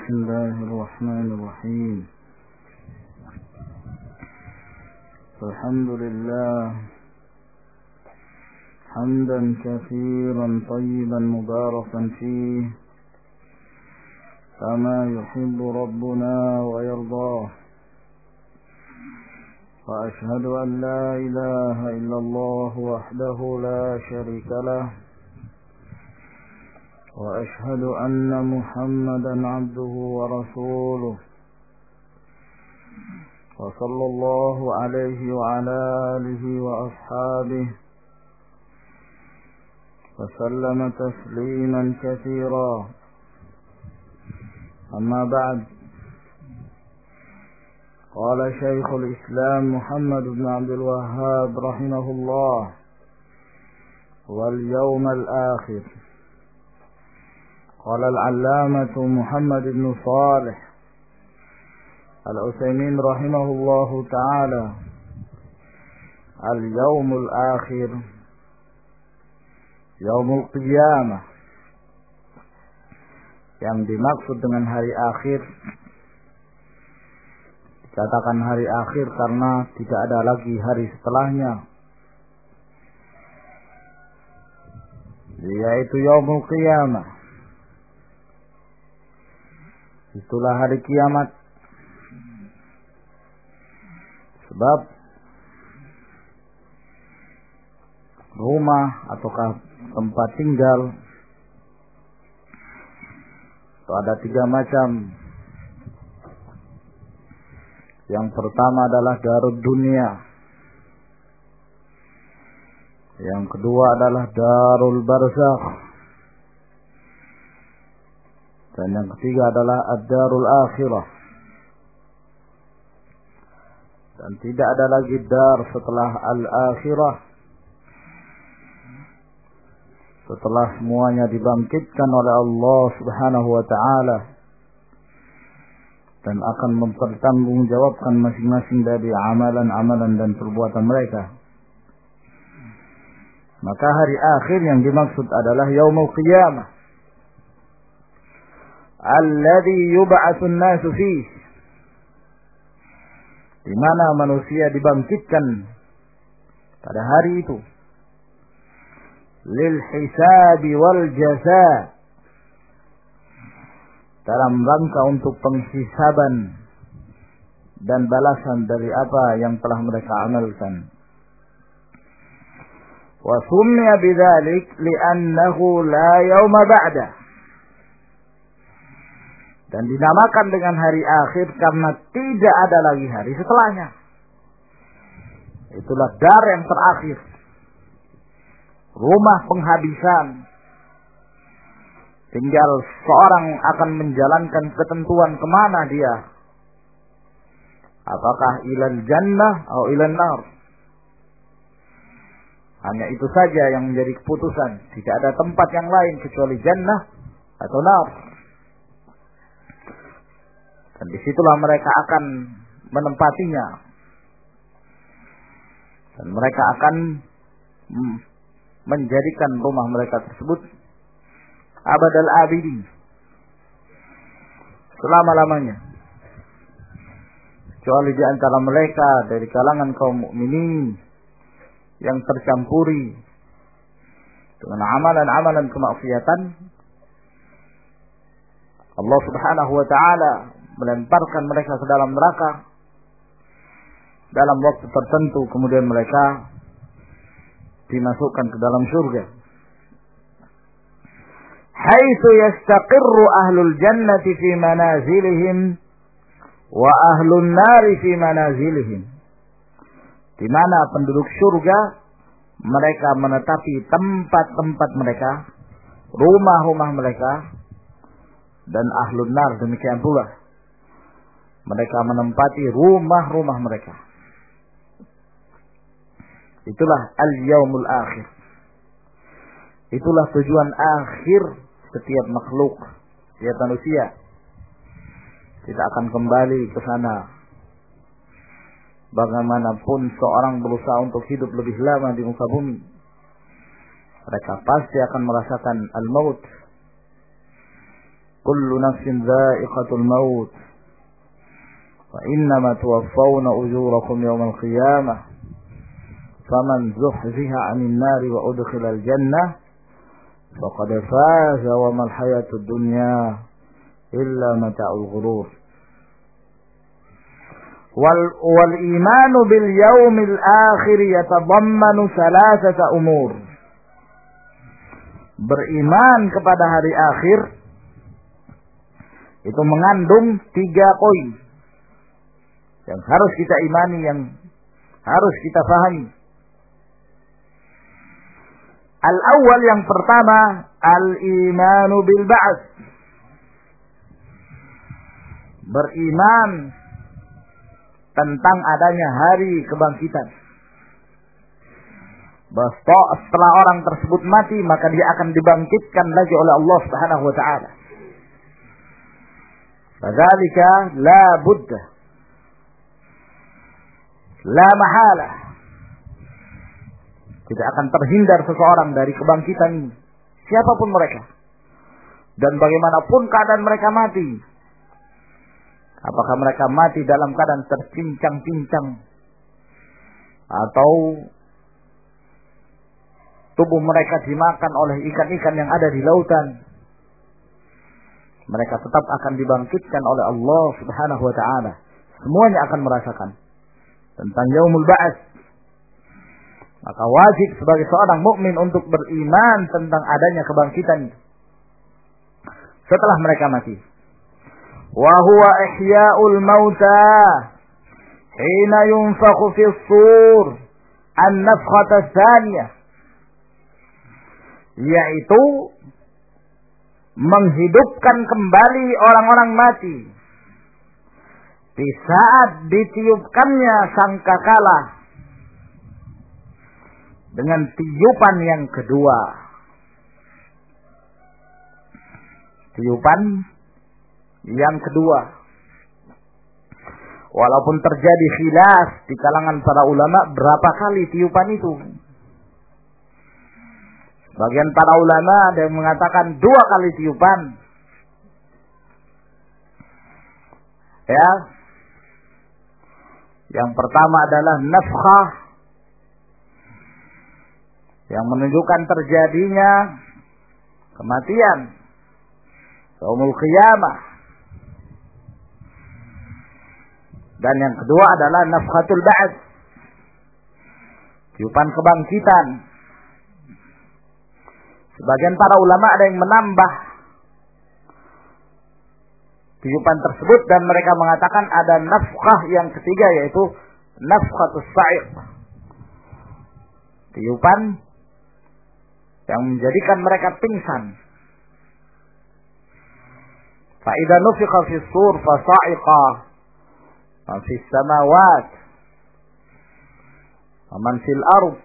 بسم الله الرحمن الرحيم. الحمد لله حمدا كثيرا طيبا مباركا فيه كما يحب ربنا ويرضاه. وأشهد أن لا إله إلا الله وحده لا شريك له، وأشهد أن محمدا عبده ورسوله، وصلى الله عليه وعلى آله وأصحابه وسلم تسليما كثيرا. أما بعد، قال شيخ الإسلام محمد بن عبد الوهاب رحمه الله: واليوم الآخر. قال العلامة محمد بن صالح العثيمين رحمه الله تعالى: اليوم الآخر yaumul qiyamah. Yang dimaksud dengan hari akhir, dikatakan hari akhir karena tidak ada lagi hari setelahnya, yaitu yaumul qiyamah. Itulah hari kiamat. Sebab rumah ataukah tempat tinggal itu ada 3 macam. Yang pertama adalah darud dunia, yang kedua adalah darul barzakh, dan yang ketiga adalah ad-darul akhirah. Dan tidak ada lagi dar setelah al-akhirah, setelah semuanya dibangkitkan oleh Allah Subhanahu wa ta'ala dan akan mempertanggungjawabkan masing-masing dari amalan-amalan dan perbuatan mereka. Maka hari akhir yang dimaksud adalah yaumul qiyamah, alladzi yub'atsun nasu fihi, di mana manusia dibangkitkan pada hari itu, lil hisabi wal jazaa, dalam rangka untuk penghisaban dan balasan dari apa yang telah mereka amalkan. Wa summiya bidzalik li'annahu la yauma ba'da, dan dinamakan dengan hari akhir karena tidak ada lagi hari setelahnya. Itulah dar yang terakhir, rumah penghabisan. Tinggal seorang akan menjalankan ketentuan kemana dia, apakah ilal jannah atau ilal nar. Hanya itu saja yang menjadi keputusan. Tidak ada tempat yang lain kecuali jannah atau nar. Dan disitulah mereka akan menempatinya, dan mereka akan menjadikan rumah mereka tersebut abadal abidin, selama-lamanya, kecuali di antara mereka dari kalangan kaum mukminin yang tercampuri dengan amalan-amalan kemaksiatan. Allah Subhanahu wa ta'ala melemparkan mereka ke dalam neraka dalam waktu tertentu, kemudian mereka dimasukkan ke dalam surga. Haitsu yastaqirru ahlul jannati fi manazilihim wa ahlun nari fi manazilihim, di mana penduduk surga mereka menetapi tempat-tempat mereka, rumah-rumah mereka, dan ahlun nar demikian pula, mereka menempati rumah-rumah mereka. Itulah al-yaumul akhir. Itulah tujuan akhir setiap makhluk, setiap manusia. Tidak akan kembali ke sana. Bagaimanapun seorang berusaha untuk hidup lebih lama di muka bumi, mereka pasti akan merasakan al-maut. kullu nafsin dha'iqatul maut wa innama tuwaffawna ujurakum yawmal qiyamah faman zuhziha 'anil nari wa udkhilal jannah faqad faza wa mal hayatud dunya illa mata'ul ghurur. Wal imanu bil yaumil akhir yatadammanu thalathata umur. Beriman kepada hari akhir itu mengandung 3 poin yang harus kita imani, yang harus kita pahami. Al-awwal, yang pertama, al-imanu bil ba'ts. Beriman tentang adanya hari kebangkitan. Bahwa setelah orang tersebut mati, maka dia akan dibangkitkan lagi oleh Allah Subhanahu wa taala. Fadzalika la budda, la mahala. Tidak akan terhindar seseorang dari kebangkitan ini, siapapun mereka. Dan bagaimanapun keadaan mereka mati. Apakah mereka mati dalam keadaan tercincang-cincang, atau tubuh mereka dimakan oleh ikan-ikan yang ada di lautan, mereka tetap akan dibangkitkan oleh Allah Subhanahu wa taala. Semuanya akan merasakan tentang yaumul ba'ats. Maka wajib sebagai seorang mukmin untuk beriman tentang adanya kebangkitan setelah mereka mati. Wa huwa ihya'ul mauta hina yunfakhu fis sur an-nafkhata tsaniyah, yaitu menghidupkan kembali orang-orang mati di saat ditiupkannya sangkakala dengan tiupan yang kedua. Tiupan yang kedua. Walaupun terjadi khilaf di kalangan para ulama berapa kali tiupan itu. Bagian para ulama ada yang mengatakan 2 kali tiupan. Ya. Yang pertama adalah nafkhah, yang menunjukkan terjadinya kematian, yaumul qiyamah. Dan yang kedua adalah nafkhatul ba'ts, tiupan kebangkitan. Sebagian para ulama ada yang menambah tiupan tersebut dan mereka mengatakan ada nafkhah yang ketiga, yaitu nafkhatus sa'iq, tiupan yang menjadikan mereka pingsan. Fa idza nufikha fis sur fa sa'iqa man fis samawat wa man fil ard.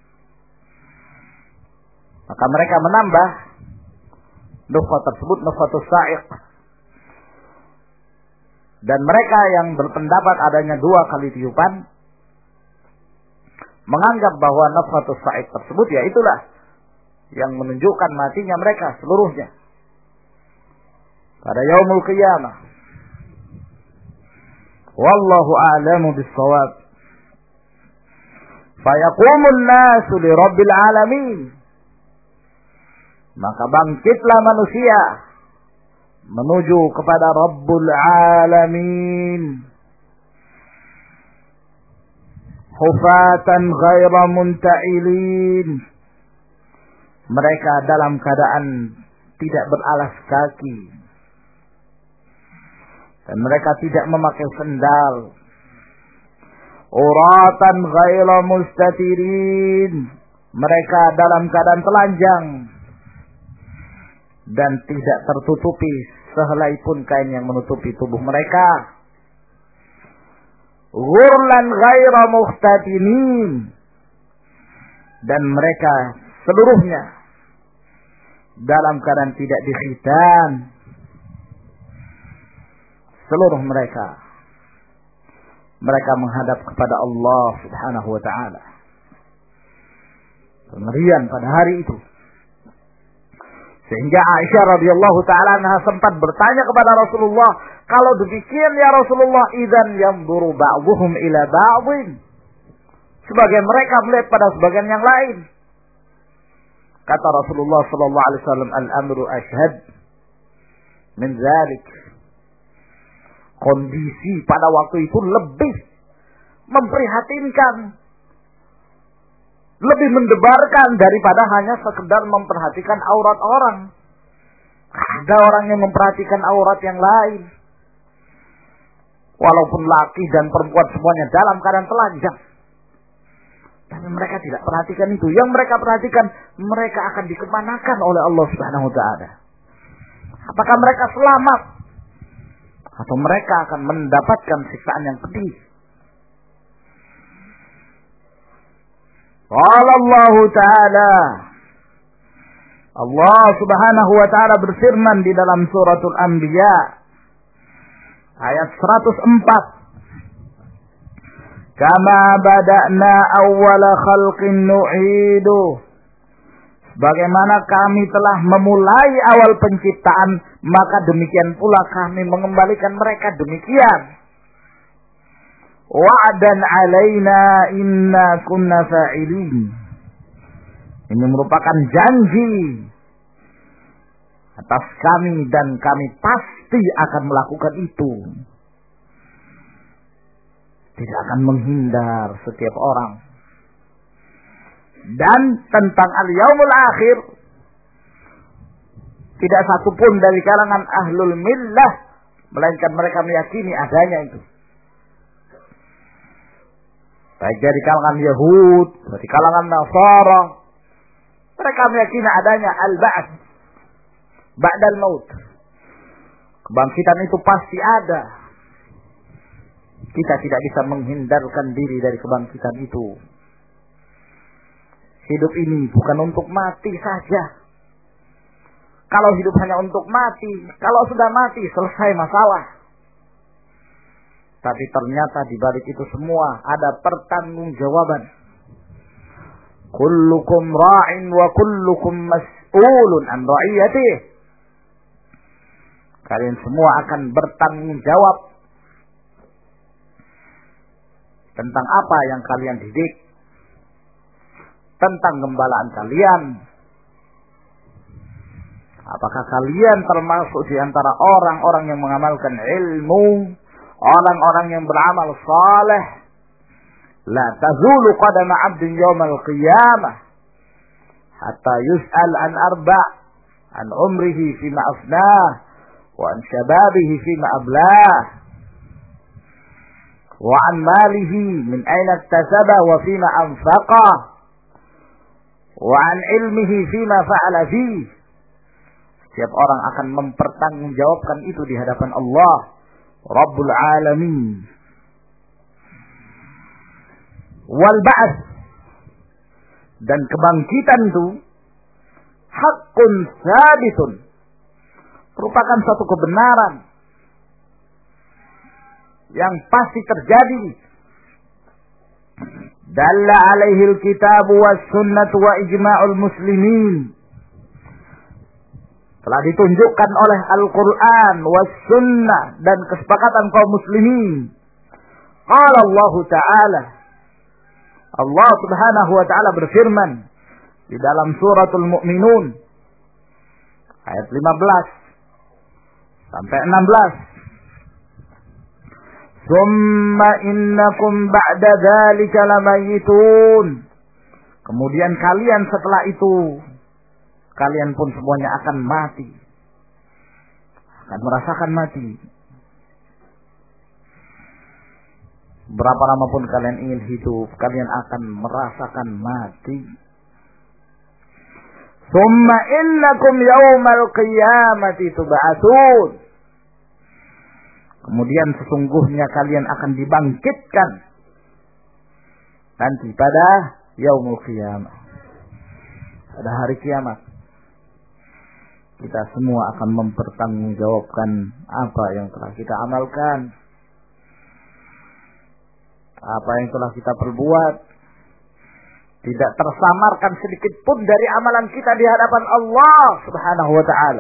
Maka mereka menambah nafkhah tersebut nafkhatus sa'iq. Dan mereka yang berpendapat adanya 2 kali tiupan menganggap bahwa nafkhatus sa'iq tersebut ya itulah yang menunjukkan matinya mereka seluruhnya pada yaumul qiyamah. Wallahu a'lamu bis-shawab. Fayaqumun nasu li rabbil alamin. Maka bangkitlah manusia menuju kepada Rabbul Alamin. Hufatan ghaira munta'ilin. Mereka dalam keadaan tidak beralas kaki. Dan mereka tidak memakai sendal. Uratan ghaira mustatirin. Mereka dalam keadaan telanjang. Dan tidak tertutupi sehelai pun kain yang menutupi tubuh mereka. Ghurlan ghaira muhtatinin. Dan mereka seluruhnya dalam keadaan tidak dikhitan. Seluruh mereka menghadap kepada Allah Subhanahu wa ta'ala. Pemberian pada hari itu. Sehingga Aisyah radhiyallahu taala anha sempat bertanya kepada Rasulullah, kalau demikian ya Rasulullah, idzan yanzuru ba'dhum ila ba'dhin. Sebagian mereka melihat pada sebagian yang lain. Kata Rasulullah sallallahu alaihi wasallam, al-amru ashhad min dzalik. Kondisi pada waktu itu lebih memprihatinkan, lebih mendebarkan daripada hanya sekedar memperhatikan aurat orang. Ada orang yang memperhatikan aurat yang lain. Walaupun laki dan perempuan semuanya dalam keadaan telanjang. Tapi mereka tidak perhatikan itu. Yang mereka perhatikan, mereka akan dikemanakan oleh Allah Subhanahu wa taala. Apakah mereka selamat? Atau mereka akan mendapatkan siksaan yang pedih? Qala Allah Ta'ala, Allah Subhanahu wa taala berfirman di dalam suratul Anbiya ayat 104. Kama bada'na awwala khalqin nu'idu. Bagaimana kami telah memulai awal penciptaan, maka demikian pula kami mengembalikan mereka demikian. Wa'dan 'alaina inna kunna fa'ilin. Ini merupakan janji atas kami dan kami pasti akan melakukan itu. Tidak akan menghindar setiap orang. Dan tentang al-yaumul akhir, tidak satupun dari kalangan ahlul millah, melainkan mereka meyakini adanya itu. Baik dari kalangan Yahud, dari kalangan Nasara, mereka meyakini adanya al-ba'ats ba'dal maut. Kebangkitan itu pasti ada. Kita tidak bisa menghindarkan diri dari kebangkitan itu. Hidup ini bukan untuk mati saja. Kalau hidup hanya untuk mati, kalau sudah mati selesai masalah. Tapi ternyata di balik itu semua ada pertanggungjawaban. Kullukum ra'in wa kullukum mas'ulun an ra'iyatihi. Kalian semua akan bertanggung jawab tentang apa yang kalian didik, tentang gembalaan kalian. Apakah kalian termasuk di antara orang-orang yang mengamalkan ilmu, orang-orang yang beramal saleh? La tazulu qadama 'abdin yawmal qiyamah hatta yus'al an arba', an umrihi fima afnah, wa an shababihi fima ablah, wa an malihi min aina iktasaba wa fima anfaqa, wa an ilmihi fima fa'ala fihi. Setiap orang akan mempertanggungjawabkan itu di hadapan Allah Rabbul Alamin. Wal ba'ats, dan kebangkitan itu haqqun sabitun, merupakan suatu kebenaran yang pasti terjadi. Dalla alaihi al-kitab was sunnah wa ijma'ul muslimin. Telah ditunjukkan oleh Al-Quran was sunnah dan kesepakatan kaum muslimin. Qala Allah Ta'ala, Allah Subhanahu wa taala berfirman di dalam suratul Mu'minun ayat 15 sampai 16. Summa innakum ba'da dzalika lamayitun. Kemudian kalian setelah itu, kalian pun semuanya akan mati. Akan merasakan mati. Berapa lama pun kalian ingin hidup, kalian akan merasakan mati. Summa innakum yawmal qiyamati tub'atsun. Kemudian sesungguhnya kalian akan dibangkitkan nanti pada yaumul qiyamah, pada hari kiamat. Kita semua akan mempertanggungjawabkan apa yang telah kita amalkan, apa yang telah kita perbuat Tidak tersamarkan sedikit pun dari amalan kita di hadapan Allah Subhanahu wa ta'ala.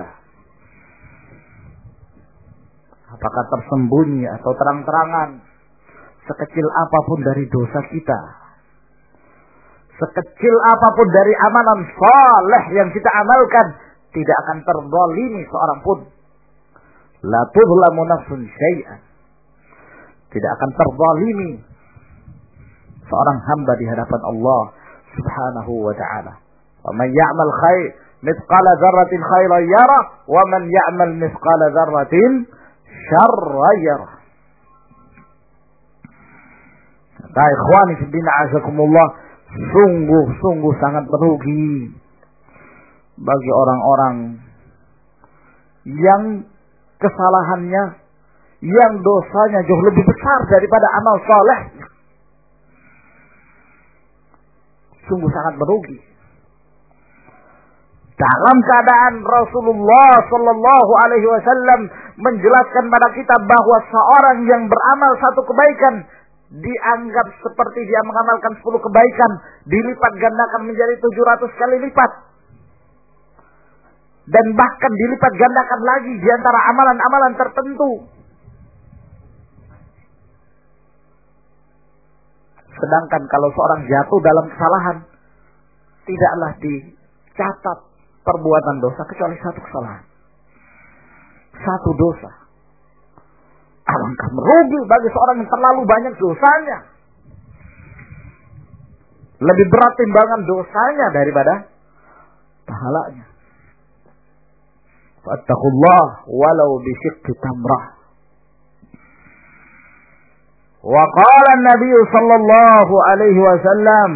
Apakah tersembunyi atau terang-terangan, sekecil apapun dari dosa kita, sekecil apapun dari amalan saleh yang kita amalkan, tidak akan terzalimi seorang pun. La tuzlamu nafsun syai'an. Tidak akan terzalimi seorang hamba di hadapan Allah Subhanahu wa ta'ala. Wa man ya'mal khair mithqala dzarratin khairan yarah wa man ya'mal mithqala dzarratin syarran yarah. Kata ikhwani fillah azakumullah, sungguh sangat merugi bagi orang-orang yang kesalahannya, yang dosanya jauh lebih besar daripada amal saleh. Sungguh sangat merugi. Dalam keadaan Rasulullah Sallallahu Alaihi Wasallam menjelaskan pada kita bahwa seorang yang beramal satu kebaikan dianggap seperti dia mengamalkan 10 kebaikan, dilipat gandakan menjadi 700 kali lipat. Dan bahkan dilipat gandakan lagi di antara amalan-amalan tertentu. Sedangkan kalau seorang jatuh dalam kesalahan, tidaklah dicatat perbuatan dosa kecuali satu kesalahan. Satu dosa. Alangkah merugi bagi seorang yang terlalu banyak dosanya. Lebih berat timbangan dosanya daripada pahalanya. Fattaqullah walau bisyiqqi tamrah. Wa qala an-nabiy sallallahu alaihi wasallam,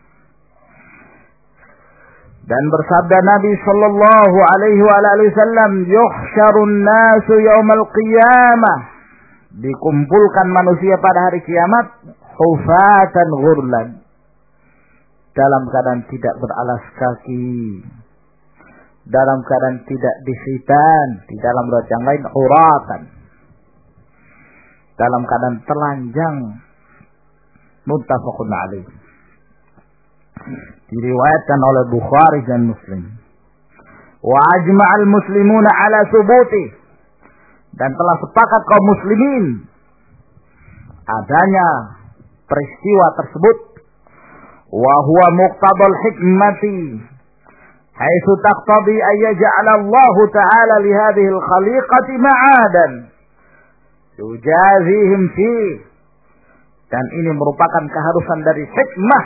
dan bersabda Nabi sallallahu alaihi wasallam, yuhsyarun nasu yaumal qiyamah, dikumpulkan manusia pada hari kiamat hufatan ghurlan, dalam keadaan tidak beralas kaki, dalam keadaan tidak dikhitan, di dalam riwayat yang lain uratan, dalam keadaan telanjang. Muttafaqun alaih. Diriwayatkan oleh Bukhari dan Muslim. Wa ajma'al muslimuna ala subuti, dan telah sepakat kaum muslimin adanya peristiwa tersebut. Wa huwa muqtadal hikmati haitsu taqtadi an yaj'ala Allah ta'ala li hadhihi al-khaliqati ma'adan yujazihim fi, dan ini merupakan keharusan dari hikmah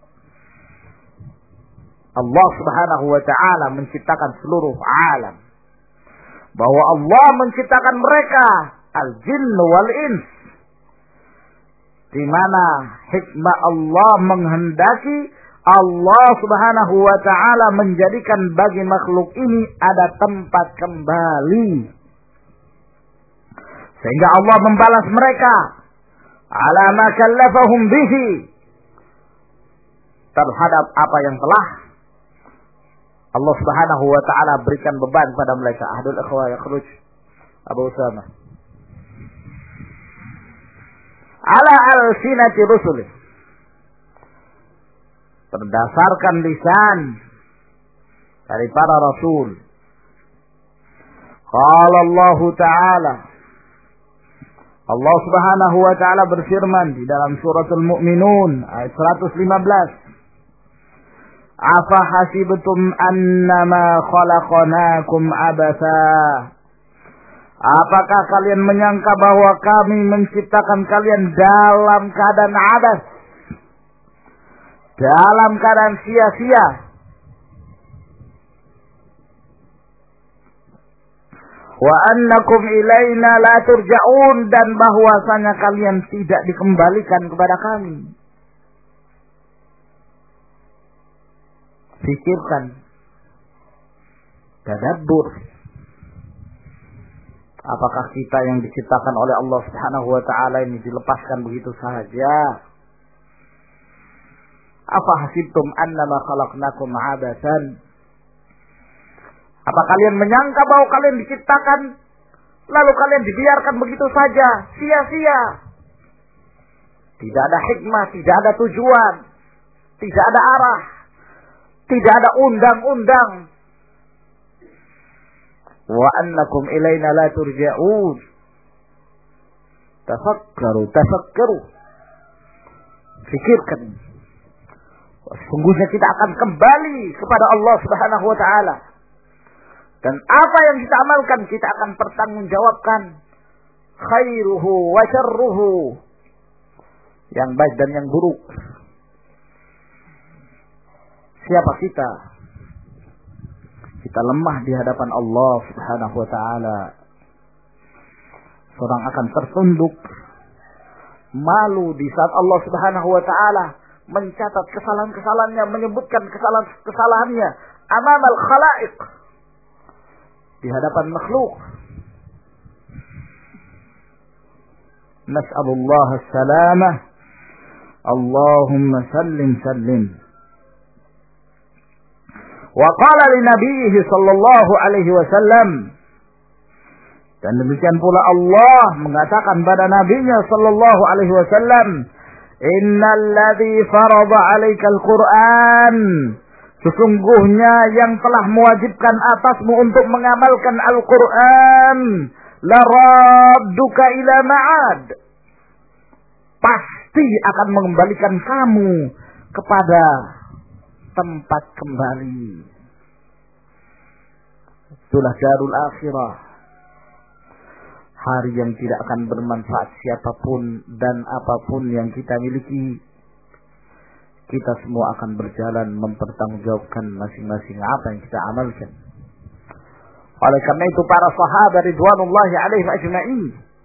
Allah Subhanahu wa ta'ala menciptakan seluruh alam, bahwa Allah menciptakan mereka al-jinn wal ins, di mana hikmah Allah menghendaki Allah Subhanahu wa ta'ala menjadikan bagi makhluk ini ada tempat kembali, sehingga Allah membalas mereka ala ma kallafahum bihi, terhadap apa yang telah Allah Subhanahu wa ta'ala berikan beban pada mereka. Ahdul ikhwa yakhruj Abu Usama ala al-sinati rusulih, berdasarkan lisan dari para rasul. Qala Allah ta'ala, Allah Subhanahu wa ta'ala berfirman di dalam suratul Mu'minun ayat 115, afa hasibtum annama khalaqnakum abatha, apakah kalian menyangka bahwa kami menciptakan kalian dalam keadaan abas, dalam keadaan sia-sia? Wa annakum ilaina la turja'un, dan bahwasanya kalian tidak dikembalikan kepada kami. Pikirkan, tadabbur, apakah kita yang diciptakan oleh Allah Subhanahu wa ta'ala ini dilepaskan begitu saja? Afa hasibtum annama khalaqnakum abathan, apa kalian menyangka bahwa kalian diciptakan lalu kalian dibiarkan begitu saja, sia-sia? Tidak ada hikmah, tidak ada tujuan. tidak ada arah, tidak ada undang-undang. Wa annakum ilaina la turja'un. Tafakkaru. Fikirkan. Sungguhnya kita akan kembali kepada Allah Subhanahu wa taala. Dan apa yang kita amalkan kita akan pertanggungjawabkan. Khairuhu wa syarruhu. Yang baik dan yang buruk. Siapa kita? Kita lemah di hadapan Allah Subhanahu wa taala. Seorang akan tertunduk, malu di saat Allah Subhanahu wa taala mencatat kesalahan-kesalahannya, menyebutkan kesalahan-kesalahannya amamal khalaiq, di hadapan makhluk. Nas'alullah as-salamah. Allahumma sallim. Wa qala li nabiyhi sallallahu alaihi wasallam, dan demikian pula Allah mengatakan pada nabinya sallallahu alaihi wasallam, innal ladzi farada 'alaikal Qur'an, sesungguhnya yang telah mewajibkan atasmu untuk mengamalkan Al-Qur'an, la radduka ila ma'ad, pasti akan mengembalikan kamu kepada tempat kembali. Itulah darul akhirah. Hari yang tidak akan bermanfaat siapapun dan apapun yang kita miliki. Kita semua akan berjalan mempertanggungjawabkan masing-masing apa yang kita amalkan. Oleh karena itu para sahabat ridwanullahi alaihim ajma'in,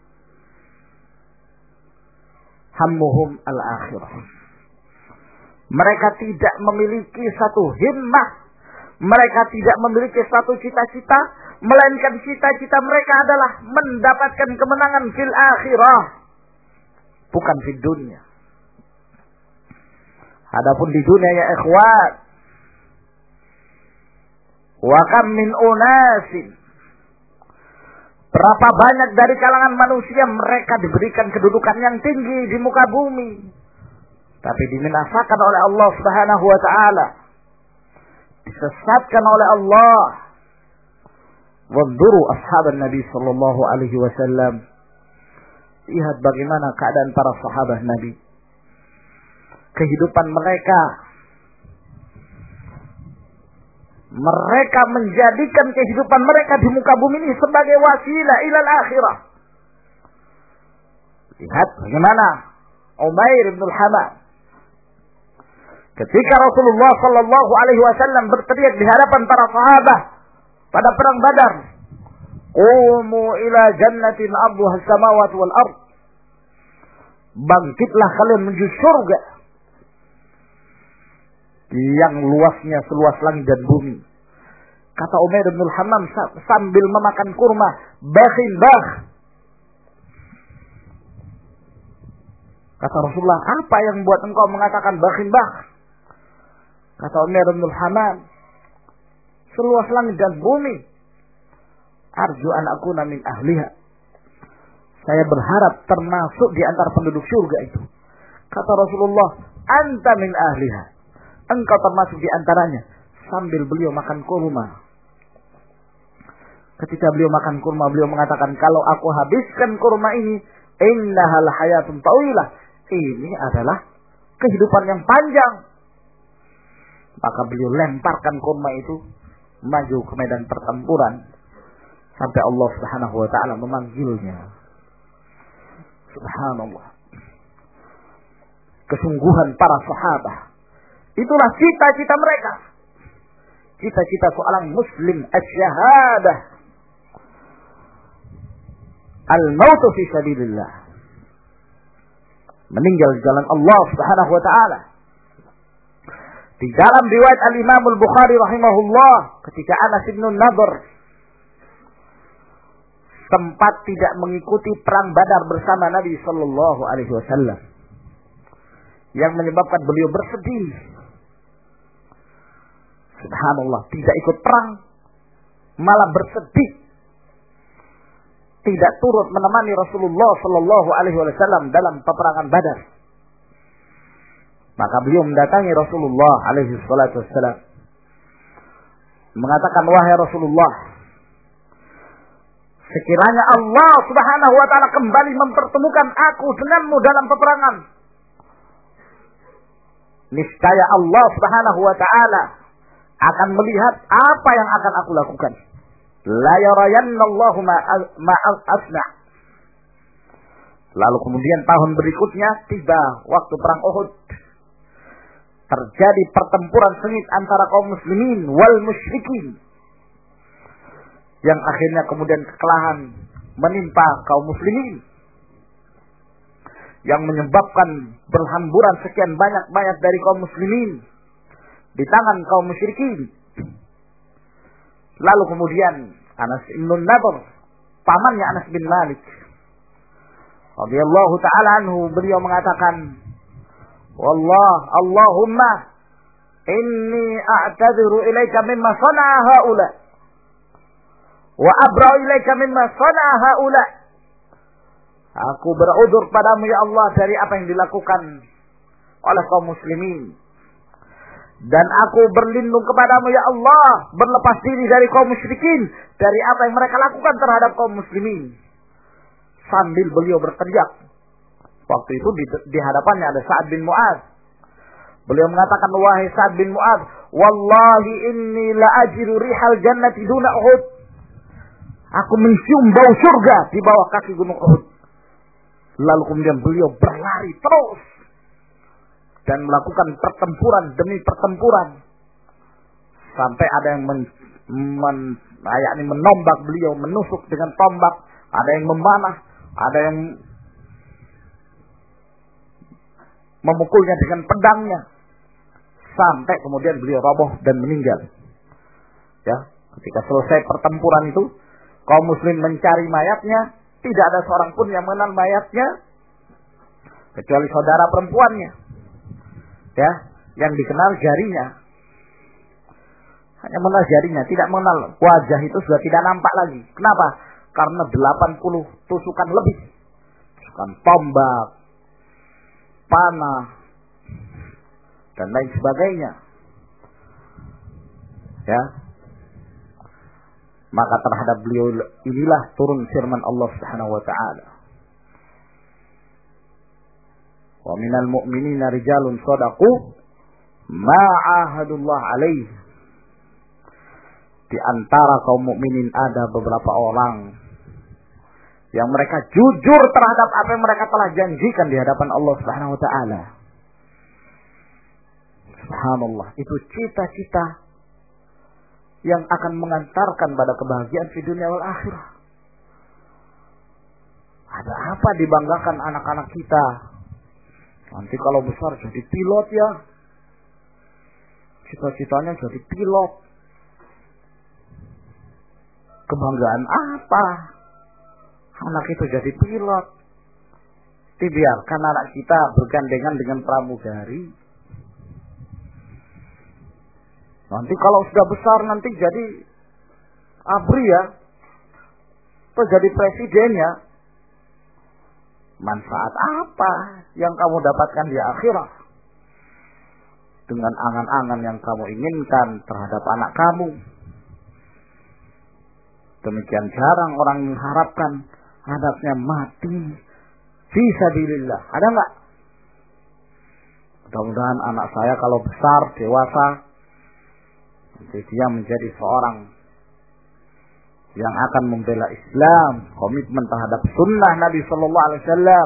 hammuhum al-akhirah. Mereka tidak memiliki satu himmah, mereka tidak memiliki satu cita-cita, melainkan cita-cita mereka adalah mendapatkan kemenangan fil akhirah, bukan di dunia. Adapun di dunia ya ikhwan, wa kam min unasin, berapa banyak dari kalangan manusia mereka diberikan kedudukan yang tinggi di muka bumi, tapi dibinasakan oleh Allah Subhanahu wa taala, disesatkan oleh Allah. Wanzuru ashaban Nabi sallallahu alaihi wasallam. Lihat bagaimana keadaan para sahabat Nabi. Kehidupan mereka. Mereka menjadikan kehidupan mereka di muka bumi ini sebagai wasilah ilal akhirah. Lihat bagaimana Umair bin Hamam, ketika Rasulullah sallallahu alaihi wasallam berteriak di hadapan para sahabat pada perang Badar, "Qumu ila jannatin 'arduha as-samawati wal ard." Bangkitlah kalian menuju surga yang luasnya seluas langit dan bumi. Kata Umair bin Hamam sambil memakan kurma, "Bakhin bakh." Kata Rasulullah, "Apa yang buat engkau mengatakan bakhin bakh?" Kata Umair bin Hamam, "Seluas langit dan bumi. Arju an akuna min ahliha." Saya berharap termasuk di antara penduduk surga itu. Kata Rasulullah, "Anta min ahliha." Engkau termasuk di antaranya. Sambil beliau makan kurma. Ketika beliau makan kurma, beliau mengatakan, "Kalau aku habiskan kurma ini, innahal hayatun tawilah." Ini adalah kehidupan yang panjang. Maka beliau lemparkan kurma itu maju ke medan pertempuran sampai Allah Subhanahu wa taala memanggilnya. Subhanallah. Kesungguhan para sahabat. Itulah cita-cita mereka. Cita-cita seorang muslim asy-syahadah. Al-mautu fi sabilillah. Meninggal di jalan Allah Subhanahu wa taala. Di dalam riwayat Al-Imam Al-Bukhari rahimahullah, ketika Anas bin Nadhr sempat tidak mengikuti perang Badar bersama Nabi sallallahu alaihi wasallam, yang menyebabkan beliau bersedih. Subhanallah, tidak ikut perang, malah bersedih, tidak turut menemani Rasulullah sallallahu alaihi wasallam dalam peperangan Badar. Maka beliau mendatangi Rasulullah alaihi salatu wassalam, mengatakan, wahai Rasulullah, sekiranya Allah subhanahu wa ta'ala kembali mempertemukan aku denganmu dalam peperangan, niscaya Allah subhanahu wa ta'ala akan melihat apa yang akan aku lakukan. La yarayannallahu ma asna'. Lalu kemudian tahun berikutnya tiba waktu perang Uhud. Terjadi pertempuran sengit antara kaum muslimin wal musyrikin, yang akhirnya kemudian kekalahan menimpa kaum muslimin, yang menyebabkan berhamburan sekian banyak mayat dari kaum muslimin di tangan kaum musyrikin. Lalu kemudian Anas bin Nadhr, pamannya Anas bin Malik radhiyallahu taala anhu, beliau mengatakan, Allahumma inni a'tadiru ilaika mimma sana'a haula wa abra'u ilaika mimma sana'a haula. Aku berudzur padamu ya Allah dari apa yang dilakukan oleh kaum muslimin, dan aku berlindung kepadamu ya Allah, berlepas diri dari kaum musyrikin, dari apa yang mereka lakukan terhadap kaum muslimin. Sambil beliau berteriak, waktu itu di hadapannya ada Sa'ad bin Mu'adz. Beliau mengatakan, wahai Sa'ad bin Mu'adz, wallahi inni la ajidu rihal jannati duna Uhud. Aku mencium bau surga di bawah kaki gunung Uhud. Lalu kemudian beliau berlari terus dan melakukan pertempuran demi pertempuran, sampai ada yang menombak beliau, menusuk dengan tombak, ada yang memanah, ada yang memukulnya dengan pedangnya, sampai kemudian beliau roboh dan meninggal. Ya, ketika selesai pertempuran itu, kaum muslim mencari mayatnya, tidak ada seorang pun yang mengenal mayatnya kecuali saudara perempuannya. Ya, yang dikenal jarinya. Hanya mengenal jarinya, tidak mengenal wajah, itu sudah tidak nampak lagi. Kenapa? Karena 80 tusukan lebih. Tusukan tombak, panah, dan lain sebagainya. Ya. Maka terhadap beliau inilah turun firman Allah Subhanahu wa taala. Wa minal mu'minina rijalun shadaqu ma 'ahadullah alaih. Di antara kaum mukminin ada beberapa orang yang mereka jujur terhadap apa yang mereka telah janjikan di hadapan Allah Subhanahu wa taala. Subhanallah, itu cita-cita yang akan mengantarkan pada kebahagiaan di dunia wal akhirah. Ada apa dibanggakan anak-anak kita? Nanti kalau besar jadi pilot ya. Cita-citanya jadi pilot. Kebanggaan apa? Anak itu jadi pilot. Dibiarkan anak kita bergandengan dengan pramugari. Nanti kalau sudah besar nanti jadi ABRI ya. Atau jadi presiden ya. Manfaat apa yang kamu dapatkan di akhirat dengan angan-angan yang kamu inginkan terhadap anak kamu? Demikian jarang orang mengharapkan anaknya mati fi sabilillah. Ada enggak? Mudah-mudahan anak saya kalau besar, dewasa, nanti dia menjadi seorang yang akan membela Islam, komitmen terhadap sunnah Nabi Sallallahu Alaihi Wasallam,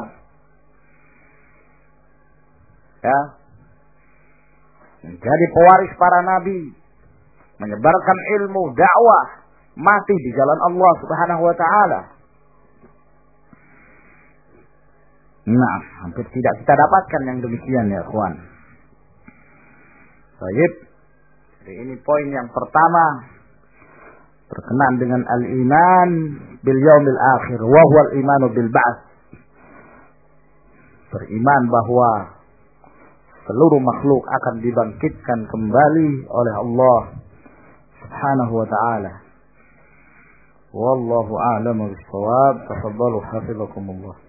ya, menjadi pewaris para nabi, menyebarkan ilmu, dakwah, mati di jalan Allah Subhanahu Wa Taala. Nah, hampir tidak kita dapatkan yang demikian ya, kawan. Baik, jadi ini poin yang pertama. Berkenaan dengan al-iman bil yaumil akhir wa huwa al-imanu bil ba'ts. Beriman bahwa seluruh makhluk akan dibangkitkan kembali oleh Allah Subhanahu wa taala. Wallahu a'lamu bis-shawab. Tafadhalu hafizakumullah.